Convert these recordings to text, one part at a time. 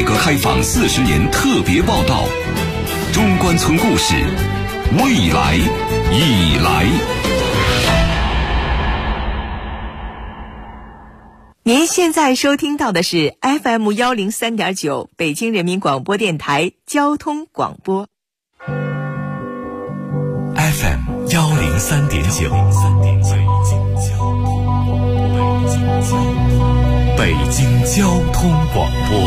革开放40年特别报道，中关村故事，未来已来。 您现在收听到的是 FM 103.9北京人民广播电台交通广播。 FM 103.9，北京交通广播，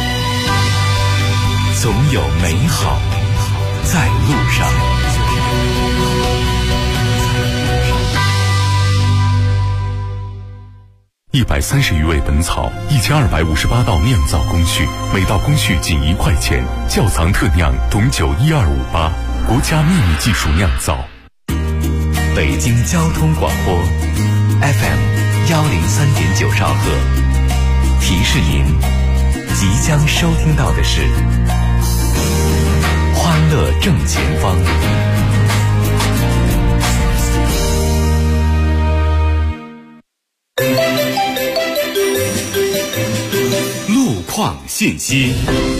总有美好在路上。130余味本草，1258道酿造工序，每道工序仅1块钱。窖藏特酿董酒1258，国家秘密技术酿造。北京交通广播 FM 103.9兆赫，提示您即将收听到的是欢乐正前方。路况信息。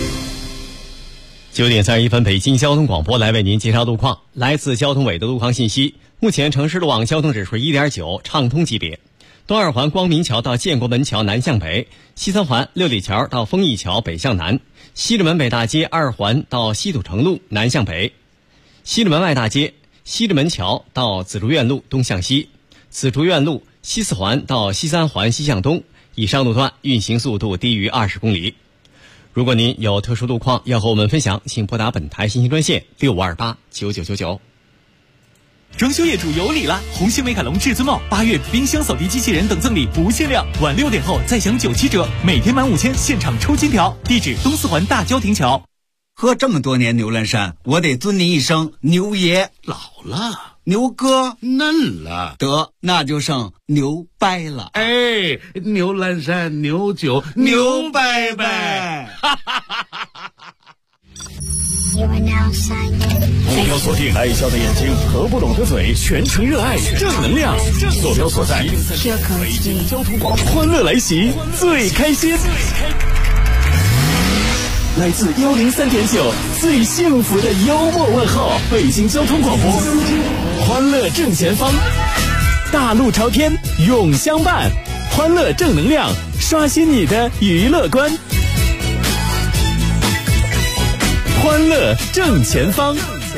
9点31分，北京交通广播来为您介绍路况。来自交通委的路况信息，目前城市路网交通指数 1.9， 畅通级别。东二环光明桥到建国门桥南向北，西三环六里桥到丰益桥北向南，西直门北大街2环到西土城路南向北，西直门外大街西直门桥到紫竹院路东向西，紫竹院路西四环到西三环西向东，以上路段运行速度低于20公里。如果您有特殊路况要和我们分享，请拨打本台信息专线65289999。 装修业主有礼了！红星美凯龙至尊帽8月冰箱扫地机器人等赠礼不限量，晚6点后再享97折，每天满5000现场抽金条。地址东四环大郊亭桥。 喝这么多年牛栏山，我得尊您一声牛爷。 老了， 牛哥嫩了， 得那就剩牛掰了。 哎，牛栏山牛酒牛掰掰，哈哈哈哈哈！ 目标锁定爱笑的眼睛和不懂的嘴，全程热爱正能量。坐标所在北京交通广播，欢乐来袭，最开心。来自103.9最幸福的幽默问候，北京交通广播，欢乐正前方，大路朝天永相伴，欢乐正能量，刷新你的娱乐观。欢乐正前方。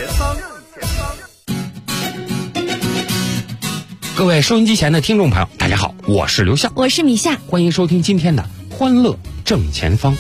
各位收音机前的听众朋友，大家好，我是刘笑， 我是米夏， 欢迎收听今天的欢乐正前方。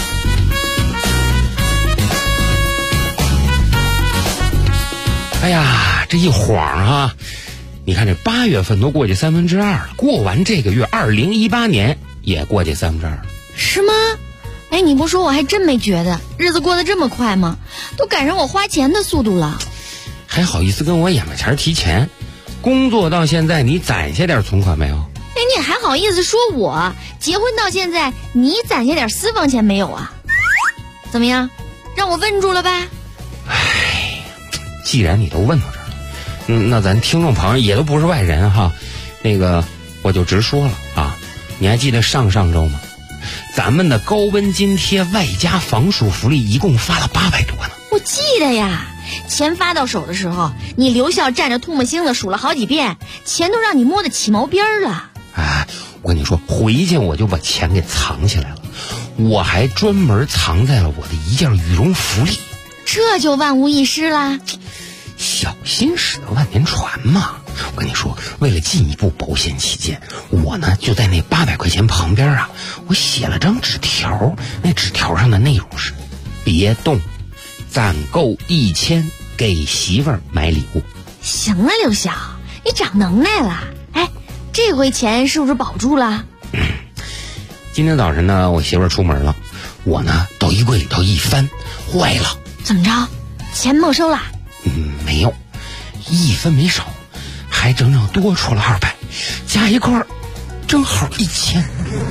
哎呀，这一晃啊，你看这8月份都过去2/3了，过完这个月2018年也过去2/3了。 是吗？哎，你不说我还真没觉得，日子过得这么快吗？都赶上我花钱的速度了。 还好意思跟我眼巴前提钱？工作到现在你攒下点存款没有？ 哎，你还好意思说我？结婚到现在你攒下点私房钱没有啊？怎么样，让我问住了吧？ 哎，既然你都问到这儿了，那咱听众朋友也都不是外人哈，那个我就直说了啊，你还记得上周吗？咱们的高温津贴外加防暑福利一共发了800多呢。 我记得呀，钱发到手的时候，你刘笑站着唾沫星子数了好几遍，钱都让你摸得起毛边了。 哎，我跟你说，回去我就把钱给藏起来了，我还专门藏在了我的一件羽绒服里。 这就万无一失啦。 小心驶得万年船嘛。我跟你说，为了进一步保险起见，我呢就在那800块钱旁边啊，我写了张纸条，那纸条上的内容是：别动，攒够1000给媳妇儿买礼物。 行了，刘晓，你长能耐了。哎，这回钱是不是保住了？ 今天早晨呢，我媳妇儿出门了，我呢到衣柜里头一翻，坏了。 怎么着？钱没收了？ 没有，1分没少，还整整多出了200，加一块正好1000。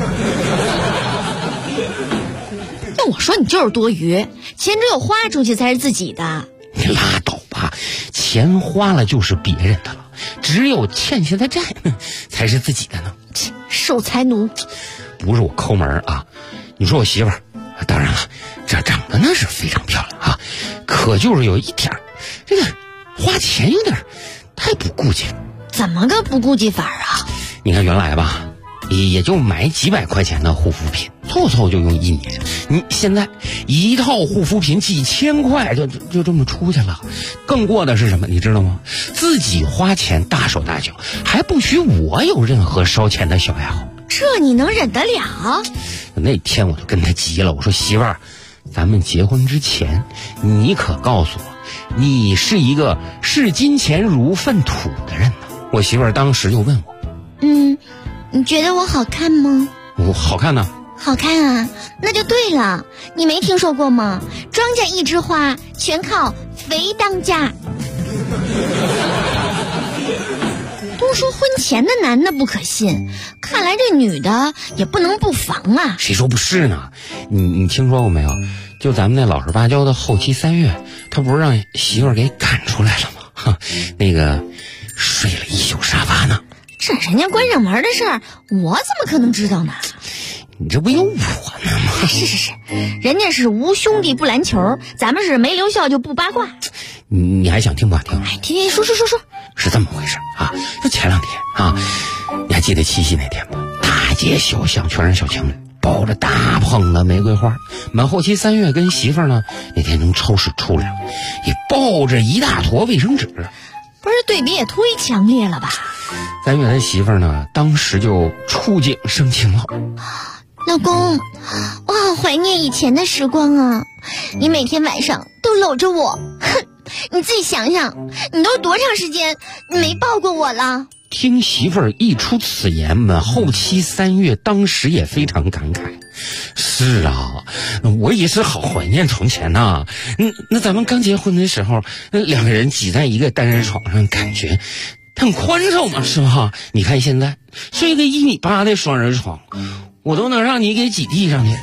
那我说你就是多余，钱只有花出去才是自己的。 你拉倒吧，钱花了就是别人的了，只有欠下的债才是自己的呢。 守财奴。 不是我抠门啊，你说我媳妇儿当然了，这长得那是非常漂亮啊，可就是有一点这个花钱有点太不顾忌了。 怎么个不顾忌法啊？ 你看原来吧，也就买几百块钱的护肤品，凑凑就用1年。你现在一套护肤品几千块就这么出去了。更过的是什么你知道吗？自己花钱大手大脚，还不许我有任何烧钱的小爱好。 这你能忍得了？ 那天我就跟他急了，我说媳妇儿，咱们结婚之前你可告诉我，你是一个视金钱如粪土的人呢？我媳妇儿当时就问我， 你觉得我好看吗？ 我好看呢。 好看啊，那就对了。你没听说过吗？庄稼一枝花，全靠肥当家。都说婚前的男的不可信，看来这女的也不能不防啊。 谁说不是呢？你听说过没有？就咱们那老实巴交的后期3月，他不是让媳妇儿给赶出来了吗？那个睡了一宿沙发呢。 这人家关上门的事儿，我怎么可能知道呢？ 你这不有我呢吗？ 是，人家是无兄弟不篮球，咱们是没留校就不八卦。 你还想听不想听？ 听，说。 是这么回事啊，就前2天啊，你还记得七夕那天吗？大街小巷全是小情侣，抱着大捧的玫瑰花。满后期3月跟媳妇儿呢，那天从超市出来了，也抱着一大坨卫生纸。 不是对比也忒强烈了吧 ？3月他媳妇儿呢，当时就触景生情了。 老公，我好怀念以前的时光啊！你每天晚上都搂着我，哼，你自己想想，你都多长时间没抱过我了？ 听媳妇儿一出此言，满后期3月当时也非常感慨。是啊，我也是好怀念从前呐。那咱们刚结婚的时候，2个人挤在一个单人床上，感觉很宽敞嘛，是吧？你看现在睡个1.8米的双人床，我都能让你给挤地上去。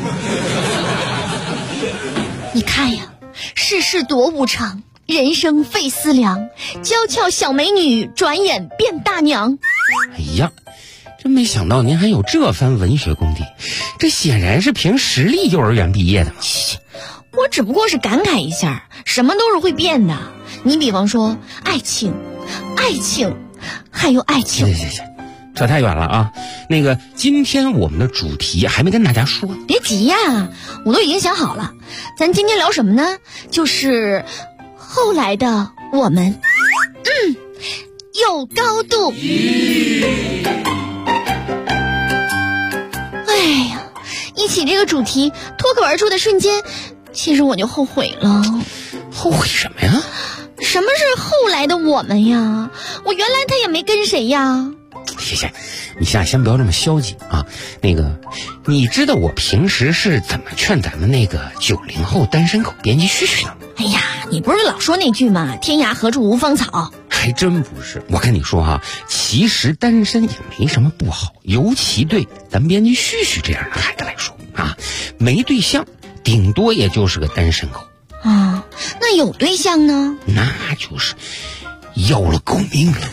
你看呀，世事多无常，人生费思量，娇俏小美女转眼变大娘。 哎呀，真没想到您还有这番文学功底，这显然是凭实力幼儿园毕业的嘛。 我只不过是感慨一下，什么都是会变的。你比方说爱情，还有爱情。 行，扯太远了啊。那个今天我们的主题还没跟大家说。 别急呀，我都已经想好了。咱今天聊什么呢？就是后来的我们。有高度。哎呀，一起这个主题脱口而出的瞬间，其实我就后悔了。 后悔什么呀？ 什么是后来的我们呀？我原来他也没跟谁呀。 行，你先不要这么消极啊。那个，你知道我平时是怎么劝咱们那个90后单身狗编辑絮絮的吗？ 哎呀，你不是老说那句吗？天涯何处无芳草。 还真不是，我跟你说哈，其实单身也没什么不好，尤其对咱编辑絮絮这样的孩子来说啊，没对象顶多也就是个单身狗啊。那有对象呢？ 那就是要了狗命了。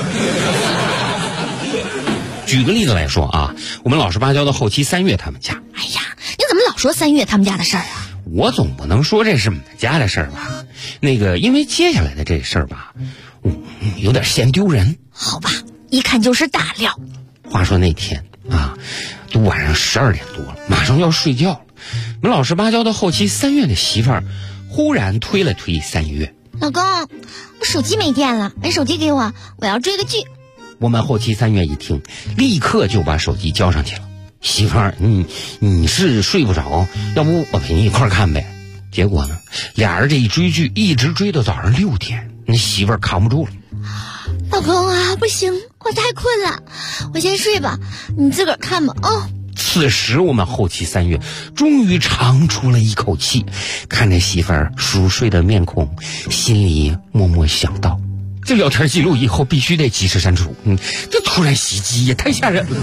举个例子来说啊，我们老实巴交的后期3月他们家。 哎呀，你怎么老说3月他们家的事儿啊？ 我总不能说这是我们家的事儿吧？那个，因为接下来的这事儿吧，有点嫌丢人。 好吧，一看就是大料。 话说那天啊，都晚上12点多了，马上要睡觉了。我们老实巴交的后期3月的媳妇儿忽然推了推3月。 老公，我手机没电了，把手机给我，我要追个剧。 我们后期3月一听，立刻就把手机交上去了。媳妇儿，你是睡不着，要不我陪你一块看呗？结果呢，俩人这一追剧，一直追到早上6点，那媳妇儿扛不住了。 老公啊，不行，我太困了，我先睡吧，你自个儿看吧。哦。 此时我们后期3月终于长出了一口气，看着媳妇儿熟睡的面孔，心里默默想到，这聊天记录以后必须得及时删除。这突然袭击也太吓人了。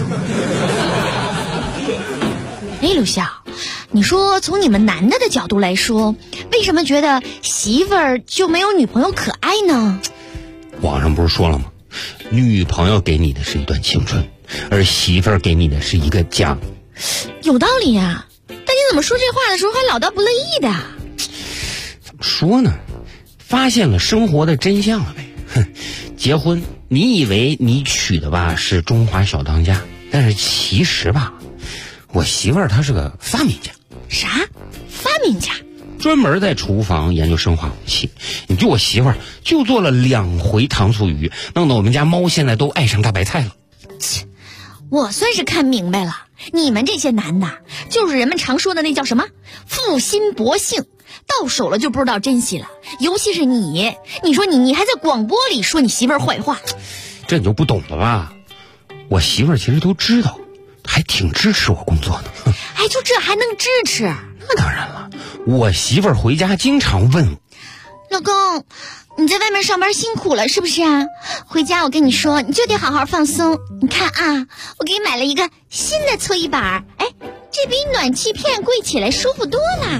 哎，刘笑，你说从你们男的的角度来说，为什么觉得媳妇儿就没有女朋友可爱呢？ 网上不是说了吗？女朋友给你的是一段青春，而媳妇儿给你的是一个家。 有道理呀，但你怎么说这话的时候还老道不乐意的？ 怎么说呢？发现了生活的真相了呗。结婚，你以为你娶的吧是中华小当家，但是其实吧，我媳妇儿她是个发明家。 啥？发明家？ 专门在厨房研究生化武器。你就我媳妇儿就做了2回糖醋鱼，弄得我们家猫现在都爱上大白菜了。 切，我算是看明白了，你们这些男的就是人们常说的那叫什么负心薄幸，到手了就不知道珍惜了。尤其是你说你还在广播里说你媳妇儿坏话， 这你就不懂了吧？我媳妇儿其实都知道，还挺支持我工作的。 哎，就这还能支持？ 那当然了，我媳妇儿回家经常问我， 老公，你在外面上班辛苦了是不是啊？回家我跟你说，你就得好好放松。你看啊，我给你买了一个新的搓衣板，哎，这比暖气片贵起来舒服多了。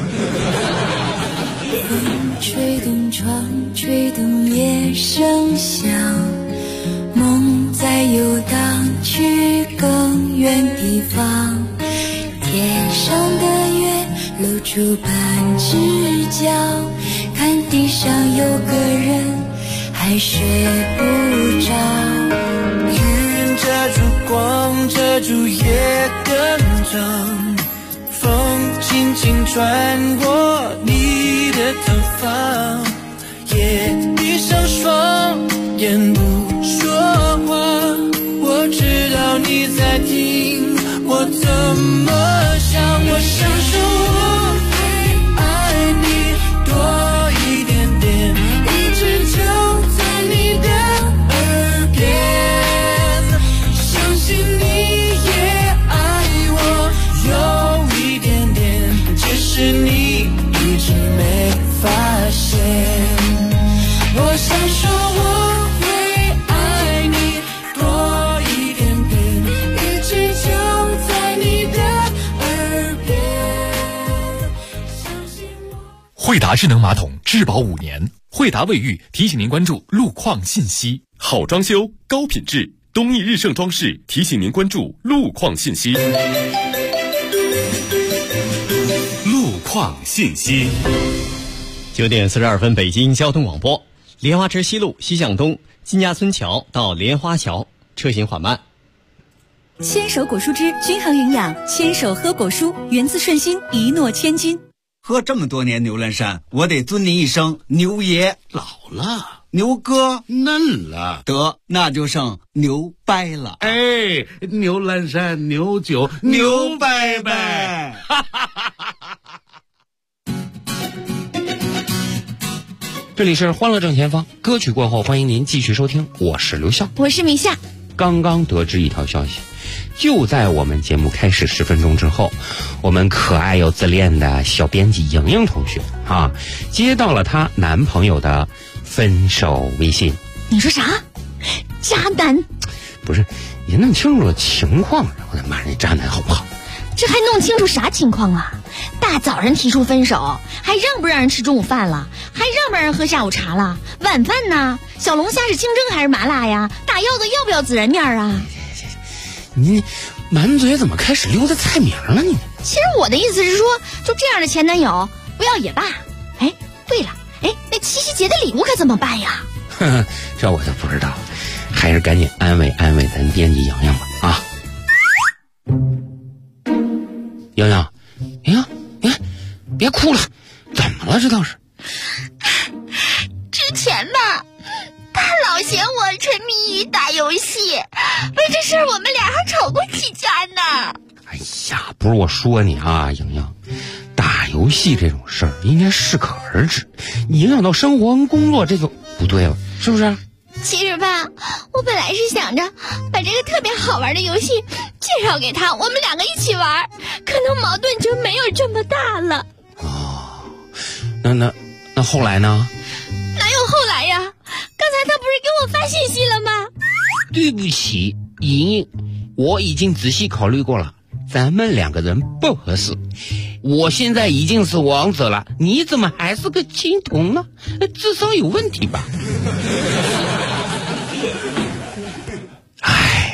吹动窗，吹动夜声响，梦在游荡去更远地方。天上的月露出半只脚，看地上有个人还睡不着。 云遮住光，遮住夜更长，风轻轻穿过你的头发，夜闭上双眼不说话，我知道你在听我怎么想。我想说我会爱你多一点点，一直就在你的耳边，相信你也爱我有一点点，只是你一直没发现。我想说我会爱你多一点点，一直就在你的耳边，相信我。 惠达智能马桶质保5年，惠达卫浴提醒您关注路况信息。 好装修，高品质，东义日盛装饰提醒您关注路况信息。路况信息。 9点42分，北京交通广播。莲花池西路西向东金家村桥到莲花桥车行缓慢。 牵手果蔬汁均衡营养，牵手喝果蔬，源自顺心，一诺千金。 喝这么多年牛栏山，我得尊你一声牛爷。 老了， 牛哥嫩了， 得那就剩牛掰了。 哎，牛栏山牛酒牛掰掰。 这里是欢乐正前方，歌曲过后欢迎您继续收听，我是刘笑， 我是米夏。 刚刚得知一条消息，就在我们节目开始10分钟之后，我们可爱又自恋的小编辑莹莹同学接到了她男朋友的分手微信。 你说啥？渣男？ 不是，也弄清楚了情况，然后再骂人家渣男好不好？ 这还弄清楚啥情况啊？大早上提出分手，还让不让人吃中午饭了？还让不让人喝下午茶了？晚饭呢？小龙虾是清蒸还是麻辣呀？大腰子要不要孜然面啊？ 你满嘴怎么开始溜达菜名了你？ 其实我的意思是说，就这样的前男友不要也罢。哎，对了，哎，那七夕节的礼物可怎么办呀？ 这我就不知道了，还是赶紧安慰安慰咱编辑莹莹吧啊！莹莹，你看，别哭了，怎么了？这倒是。 之前吧，他老嫌我沉迷于打游戏，为这事儿我们俩还吵过起架呢。 哎呀，不是我说你啊，莹莹，打游戏这种事儿应该适可而止，你影响到生活跟工作，这就不对了，是不是？ 其实吧，我本来是想着把这个特别好玩的游戏介绍给他，我们两个一起玩，可能矛盾就没有这么大了。 哦，那后来呢？ 哪有后来呀？刚才他不是给我发信息了吗？ 对不起，莹莹，我已经仔细考虑过了，咱们两个人不合适。我现在已经是王者了，你怎么还是个青铜呢？智商有问题吧？哎，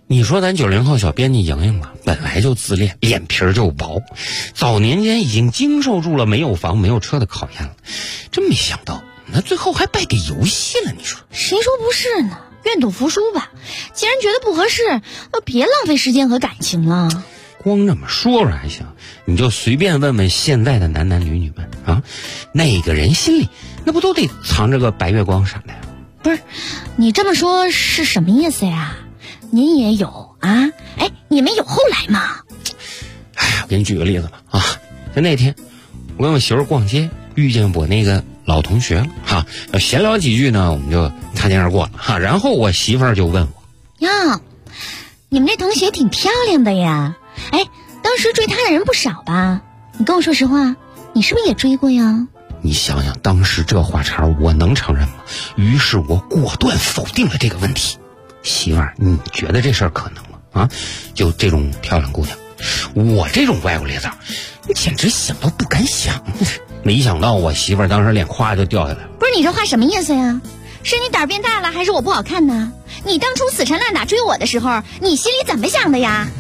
你说咱90后小编辑莹莹吧，本来就自恋，脸皮就薄，早年间已经经受住了没有房没有车的考验了，真没想到那最后还败给游戏了。你说谁说不是呢？愿赌服输吧。既然觉得不合适，别浪费时间和感情了。 光这么说说还行，你就随便问问现在的男男女女们啊，哪个人心里那不都得藏着个白月光啥的呀？ 不是，你这么说是什么意思呀？您也有啊？哎，你们有后来吗？ 哎，我给你举个例子吧啊，就那天我跟我媳妇逛街，遇见我那个老同学了哈，闲聊几句呢，我们就擦肩而过了哈。然后我媳妇儿就问我呀，你们这同学挺漂亮的呀，哎，当时追她的人不少吧？你跟我说实话，你是不是也追过呀？ 你想想，当时这话茬我能承认吗？于是我果断否定了这个问题。媳妇儿，你觉得这事儿可能吗？啊，就这种漂亮姑娘，我这种歪瓜裂枣，你简直想都不敢想。没想到我媳妇儿当时脸咵就掉下来了。 不是，你这话什么意思呀？是你胆儿变大了，还是我不好看呢？你当初死缠烂打追我的时候，你心里怎么想的呀？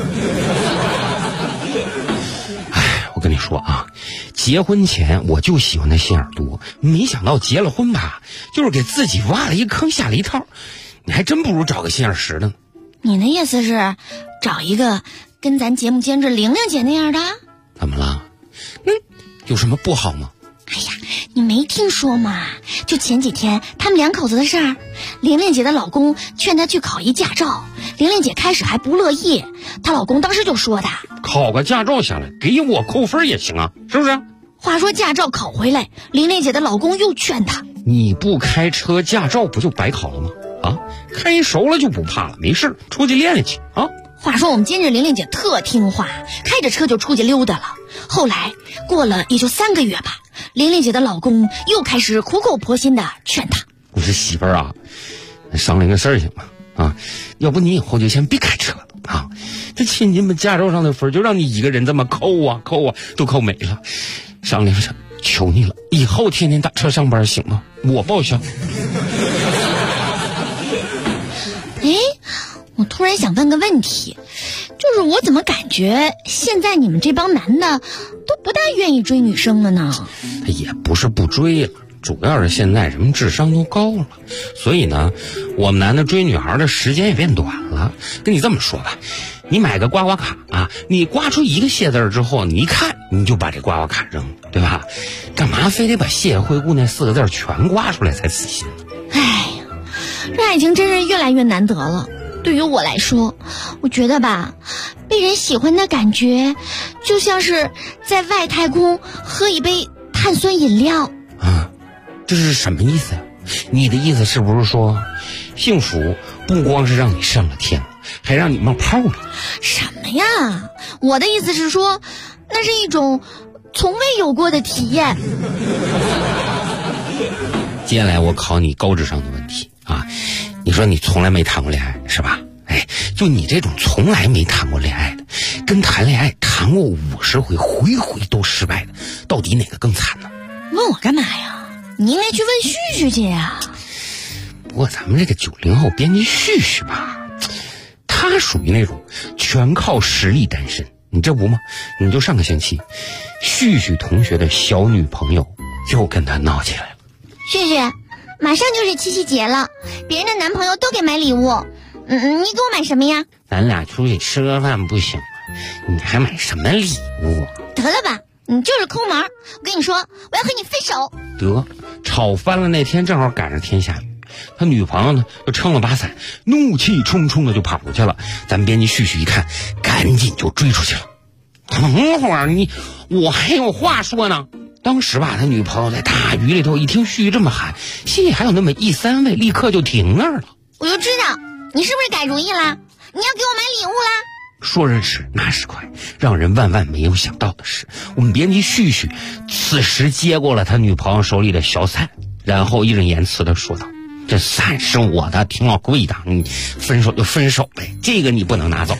哎，我跟你说啊，结婚前我就喜欢他心眼多，没想到结了婚吧，就是给自己挖了一坑，下了一套。你还真不如找个心眼实的呢。 你的意思是找一个跟咱节目监制玲玲姐那样的？ 怎么了？有什么不好吗？ 哎呀，你没听说吗？就前几天他们两口子的事儿，玲玲姐的老公劝她去考一驾照，玲玲姐开始还不乐意，她老公当时就说的， 考个驾照下来给我扣分也行啊，是不是？ 话说驾照考回来，玲玲姐的老公又劝她， 你不开车驾照不就白考了吗？啊，开熟了就不怕了，没事出去练练去啊。 话说我们监制玲玲姐特听话，开着车就出去溜达了。后来过了也就3个月吧，玲玲姐的老公又开始苦口婆心的劝她， 我说媳妇儿啊，商量个事儿行吗？啊，要不你以后就先别开车了啊，这亲戚们驾照上的分就让你一个人这么扣啊都扣没了。商量着，求你了，以后天天打车上班行吗？我报销。 哎，我突然想问个问题，就是我怎么感觉现在你们这帮男的都不大愿意追女生了呢？ 也不是不追了，主要是现在人们智商都高了，所以呢，我们男的追女孩的时间也变短了。跟你这么说吧，你买个刮刮卡啊，你刮出一个谢字之后，你一看你就把这刮刮卡扔了，对吧？干嘛非得把谢惠顾那4个字全刮出来才死心呢？ 哎呀，这爱情真是越来越难得了。对于我来说，我觉得吧，被人喜欢的感觉就像是在外太空喝一杯碳酸饮料啊。这是什么意思呀？你的意思是不是说幸福不光是让你上了天，还让你冒泡了？ 什么呀？我的意思是说，那是一种从未有过的体验。 接下来我考你高智商的问题啊！你说你从来没谈过恋爱是吧？哎，就你这种从来没谈过恋爱的，跟谈恋爱谈过50回，回回都失败的，到底哪个更惨呢？ 问我干嘛呀？你应该去问旭旭去呀。 不过咱们这个90后编辑旭旭吧，他属于那种全靠实力单身。你这不吗？你就上个星期，旭旭同学的小女朋友就跟他闹起来了。 旭旭，马上就是七夕节了，别人的男朋友都给买礼物，你给我买什么呀？ 咱俩出去吃个饭不行吗？你还买什么礼物？ 得了吧，你就是抠门。我跟你说，我要和你分手。 得，吵翻了那天正好赶上天下雨，他女朋友呢就撑了把伞，怒气冲冲的就跑出去了。咱编辑旭旭一看，赶紧就追出去了。等会儿我还有话说呢。当时吧，他女朋友在大雨里头一听旭旭这么喊，心里还有那么1、3位，立刻就停那儿了。 我就知道你是不是改主意了？你要给我买礼物啦？ 说时迟那时快，让人万万没有想到的是，我们编辑旭旭此时接过了他女朋友手里的小伞，然后义正言辞地说道：“这伞是我的，挺老贵的，你分手就分手呗，这个你不能拿走。”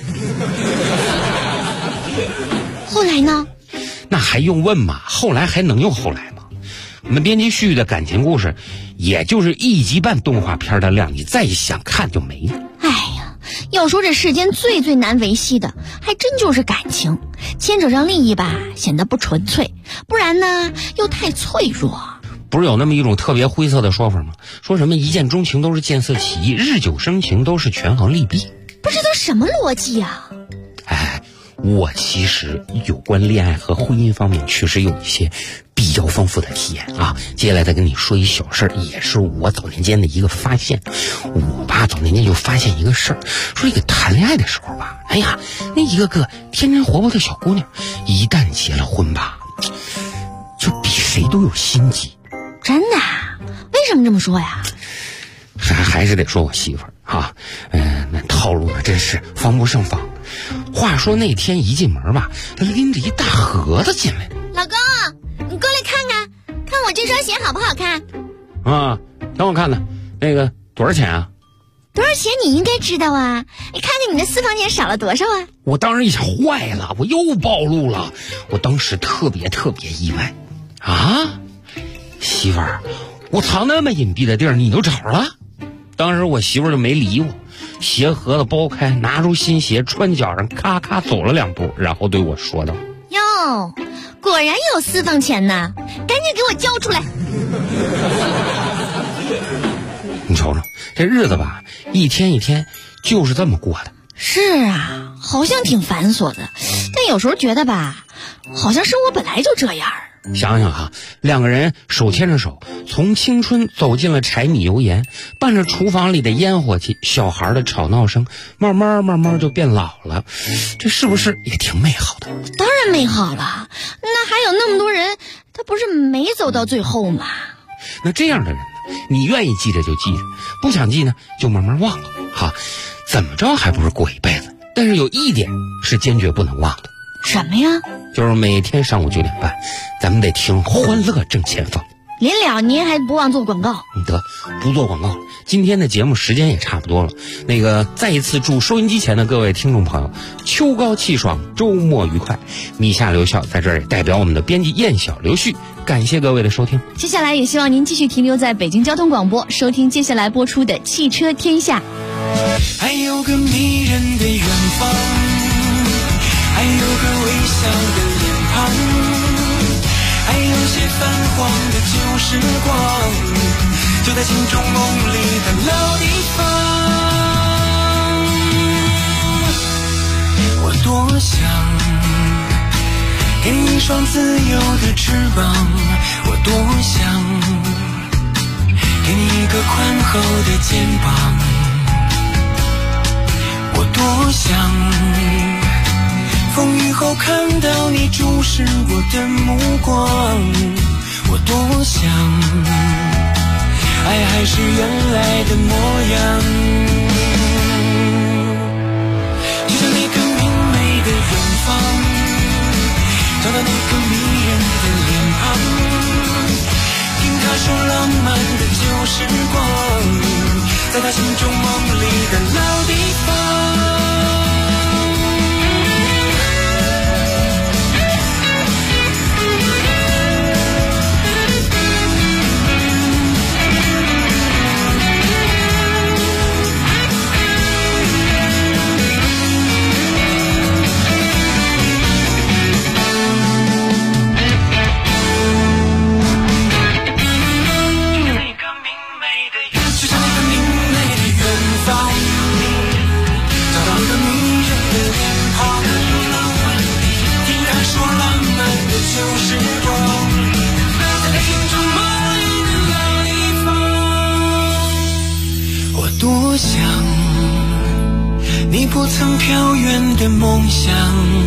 后来呢？ 那还用问吗？后来还能有后来吗？我们编辑旭旭的感情故事，也就是1集半动画片的量，你再想看就没了。 哎呀， 要说这世间最难维系的，还真就是感情。牵扯上利益吧，显得不纯粹；不然呢，又太脆弱。 不是有那么一种特别灰色的说法吗？说什么一见钟情都是见色起意，日久生情都是权衡利弊。 不知道什么逻辑啊？ 我其实有关恋爱和婚姻方面确实有一些比较丰富的体验啊。接下来再跟你说一小事儿，也是我早年间的一个发现。我吧早年间就发现一个事儿，说这个谈恋爱的时候吧，那一个个天真活泼的小姑娘，一旦结了婚吧，就比谁都有心机。 真的啊？为什么这么说呀？ 还是得说我媳妇儿啊，那套路呢真是防不胜防。话说那天一进门吧，她拎着一大盒子进来。 老公，你过来看看，看我这双鞋好不好看？ 啊，挺好看的。那个多少钱啊？ 多少钱你应该知道啊，你看看你的私房钱少了多少啊？ 我当时一想，坏了，我又暴露了。我当时特别意外啊，媳妇儿，我藏那么隐蔽的地儿你都找着了？当时我媳妇儿就没理我，鞋盒子剥开，拿出新鞋穿脚上，咔咔走了2步，然后对我说道： 哟，果然有私房钱呢，赶紧给我交出来。 你瞅瞅这日子吧，一天一天就是这么过的。 是啊，好像挺繁琐的，但有时候觉得吧，好像生活本来就这样。 想想哈，两个人手牵着手，从青春走进了柴米油盐，伴着厨房里的烟火气，小孩的吵闹声，慢慢就变老了，这是不是也挺美好的？ 当然美好了，那还有那么多人，他不是没走到最后吗？ 那这样的人呢，你愿意记着就记着，不想记呢就慢慢忘了。哈，怎么着还不是过一辈子？但是有一点是坚决不能忘的。 什么呀？ 就是每天上午9点半，咱们得听《欢乐正前方》。 临了您还不忘做广告？ 得不做广告了。今天的节目时间也差不多了，那个再一次祝收音机前的各位听众朋友秋高气爽，周末愉快。米夏留校在这儿也代表我们的编辑燕晓、刘旭，感谢各位的收听。 接下来也希望您继续停留在北京交通广播，收听接下来播出的《汽车天下》。 还有个迷人的远方，还有个微笑的脸庞，还有些泛黄的旧时光，就在心中梦里的老地方。我多想给你一双自由的翅膀，我多想给你一个宽厚的肩膀，我多想风雨后看到你注视我的目光，我多想爱还是原来的模样，就像那个明媚的远方，找到那个迷人的脸庞，听他说浪漫的旧时光，在他心中梦里的老地方。多想你不曾飘远的梦想，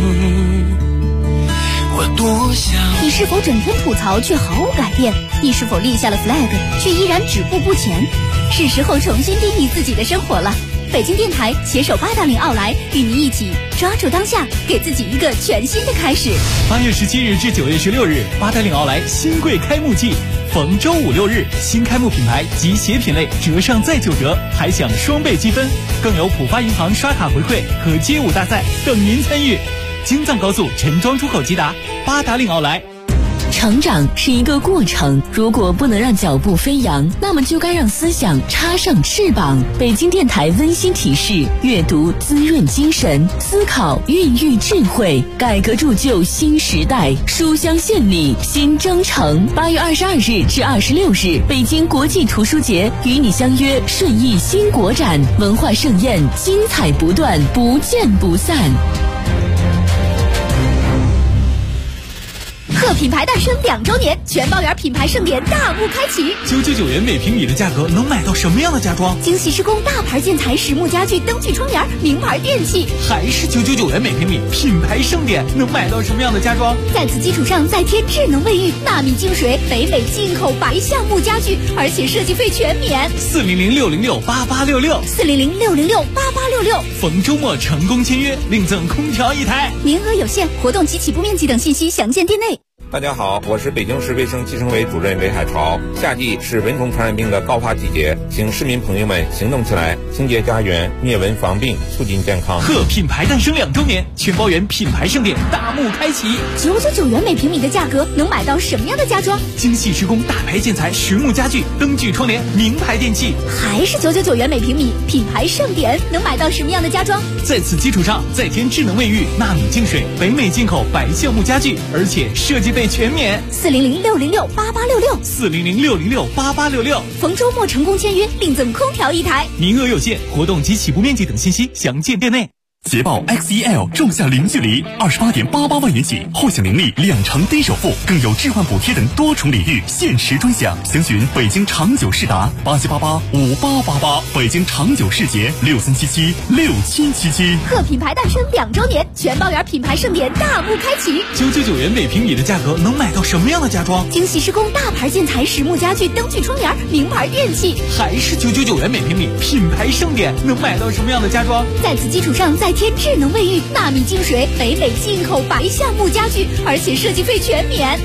我多想你是否整天吐槽却毫无改变？你是否立下了 flag 却依然止步不前？是时候重新定义自己的生活了。北京电台携手八达岭奥莱，与您一起抓住当下，给自己一个全新的开始。 8月17日至9月16日，八达岭奥莱新贵开幕季，逢周5、6日，新开幕品牌及鞋品类折上再9折，还享双倍积分，更有浦发银行刷卡回馈和街舞大赛等您参与。京藏高速陈庄出口即达，八达岭奥莱。 成长是一个过程，如果不能让脚步飞扬，那么就该让思想插上翅膀。北京电台温馨提示：阅读滋润精神，思考孕育智慧，改革铸就新时代。书香献礼，新征程。8月22日至26日，北京国际图书节与你相约顺义新国展，文化盛宴精彩不断，不见不散。 贺品牌诞生2周年，全包圆品牌盛典大幕开启。 999元每平米的价格能买到什么样的家装？ 精细施工大牌建材、实木家具、灯具窗帘、名牌电器。 还是999元每平米，品牌盛典能买到什么样的家装？ 在此基础上再添智能卫浴、纳米净水、北美进口白橡木家具，而且设计费全免。 400-606-8866，400-606-8866。逢周末成功签约，另赠空调1台， 名额有限，活动及起步面积等信息详见店内。 大家好，我是北京市卫生计生委主任韦海潮。夏季是蚊虫传染病的高发季节，请市民朋友们行动起来，清洁家园，灭蚊防病，促进健康。 贺品牌诞生2周年，全包圆品牌盛典大幕开启。 999元每平米的价格能买到什么样的家装？ 精细施工大牌建材、实木家具、灯具窗帘、名牌电器。 还是999元每平米，品牌盛典能买到什么样的家装？ 在此基础上再添智能卫浴、纳米净水、北美进口白橡木家具，而且设计费全免。 400-606-8866，400-606-8866。逢周末成功签约，另赠空调1台， 名额有限，活动及起步面积等信息详见店内。 捷豹 XEL 仲夏零距离28.88万元起，后享零利2成低首付，更有置换补贴等多重礼遇，限时专享。详询北京长久世达87885888，北京长久世捷63776777。 贺品牌诞生2周年，全包圆品牌盛典大幕开启。 999元每平米的价格能买到什么样的家装？ 精细施工大牌建材、实木家具、灯具窗帘、名牌电器。 还是999元每平米，品牌盛典能买到什么样的家装？ 在此基础上再添智能卫浴、纳米净水、北美进口白橡木家具，而且设计费全免。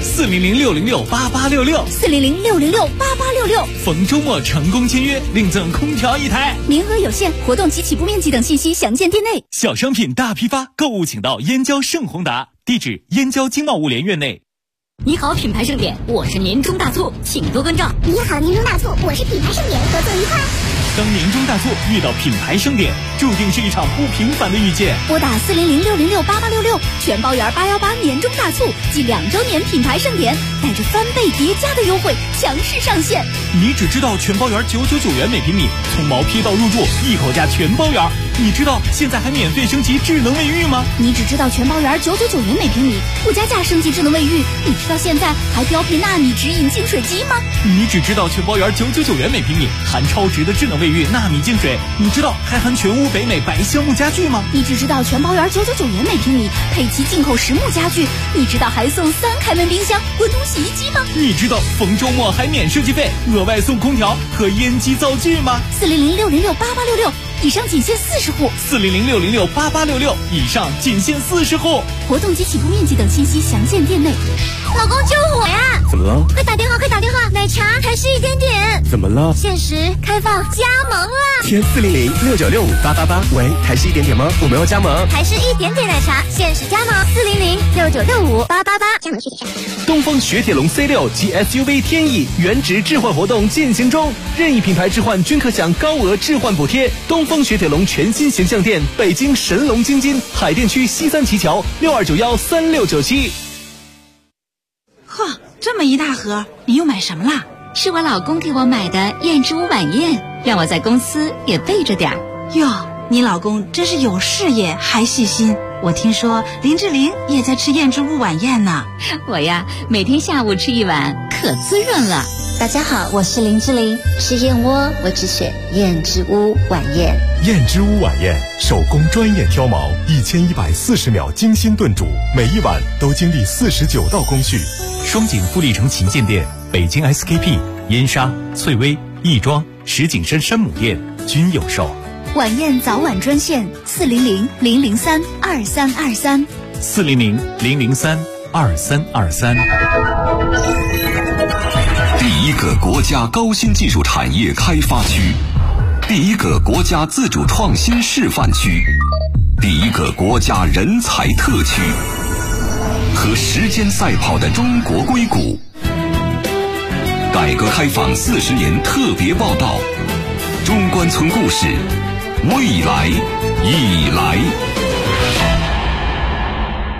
400-606-8866，400-606-8866。逢周末成功签约，另赠空调1台， 名额有限，活动及起步面积等信息详见店内。 小商品大批发，购物请到燕郊盛宏达，地址燕郊经贸物联院内。 你好，品牌盛典，我是年终大促，请多关照。 你好，年终大促，我是品牌盛典，合作愉快。 当年终大促遇到品牌盛典，注定是一场不平凡的遇见。 拨打400-606-8866，全包圆818年终大促暨2周年品牌盛典，带着翻倍叠加的优惠强势上线。 你只知道全包圆999元每平米，从毛坯到入住一口价全包圆。你知道现在还免费升级智能卫浴吗？ 你只知道全包圆999元每平米，不加价升级智能卫浴。你知道现在还标配纳米直饮净水机吗？ 你只知道全包圆999元每平米，含超值的智能卫浴、纳米净水。你知道还含全屋北美白橡木家具吗？ 你只知道全包圆999元每平米，配齐进口实木家具。你知道还送3开门冰箱、滚筒洗衣机吗？ 你知道逢周末还免设计费，额外送空调和烟机灶具吗 ？400-606-8866，以上仅限40户。 400-606-8866，以上仅限40户。 活动及起步面积等信息详见店内。 老公救我呀！ 怎么了？ 快打电话，快打电话！奶茶还是1点点。 怎么了？ 限时开放加盟了。 填400-696-5888。喂，台式1点点吗？我们要加盟。 台式1点点奶茶限时加盟，400-6965-888。加盟具体上。 东风雪铁龙C6及 SUV 天翼原值置换活动进行中，任意品牌置换均可享高额置换补贴。东风雪铁龙全新形象店，北京神龙京津海淀区西三旗桥62913697。 呵，这么一大盒，你又买什么啦？ 是我老公给我买的燕之屋晚宴，让我在公司也备着点儿。 哟，你老公真是有事业还细心。我听说林志玲也在吃燕之屋晚宴呢。 我呀，每天下午吃一碗，可滋润了。 大家好，我是林志玲，吃燕窝我只选燕之屋晚宴。 燕之屋晚宴，手工专业挑毛，1140秒精心炖煮，每一碗都经历49道工序。 双井富力城旗舰店、北京 SKP、燕莎、翠微、亦庄、石景山山姆店均有售。 晚宴早晚专线400-003-2323 400-003-2323。 第一个国家高新技术产业开发区，第一个国家自主创新示范区，第一个国家人才特区。 和时间赛跑的中国硅谷。改革开放40年特别报道，中关村故事，未来已来。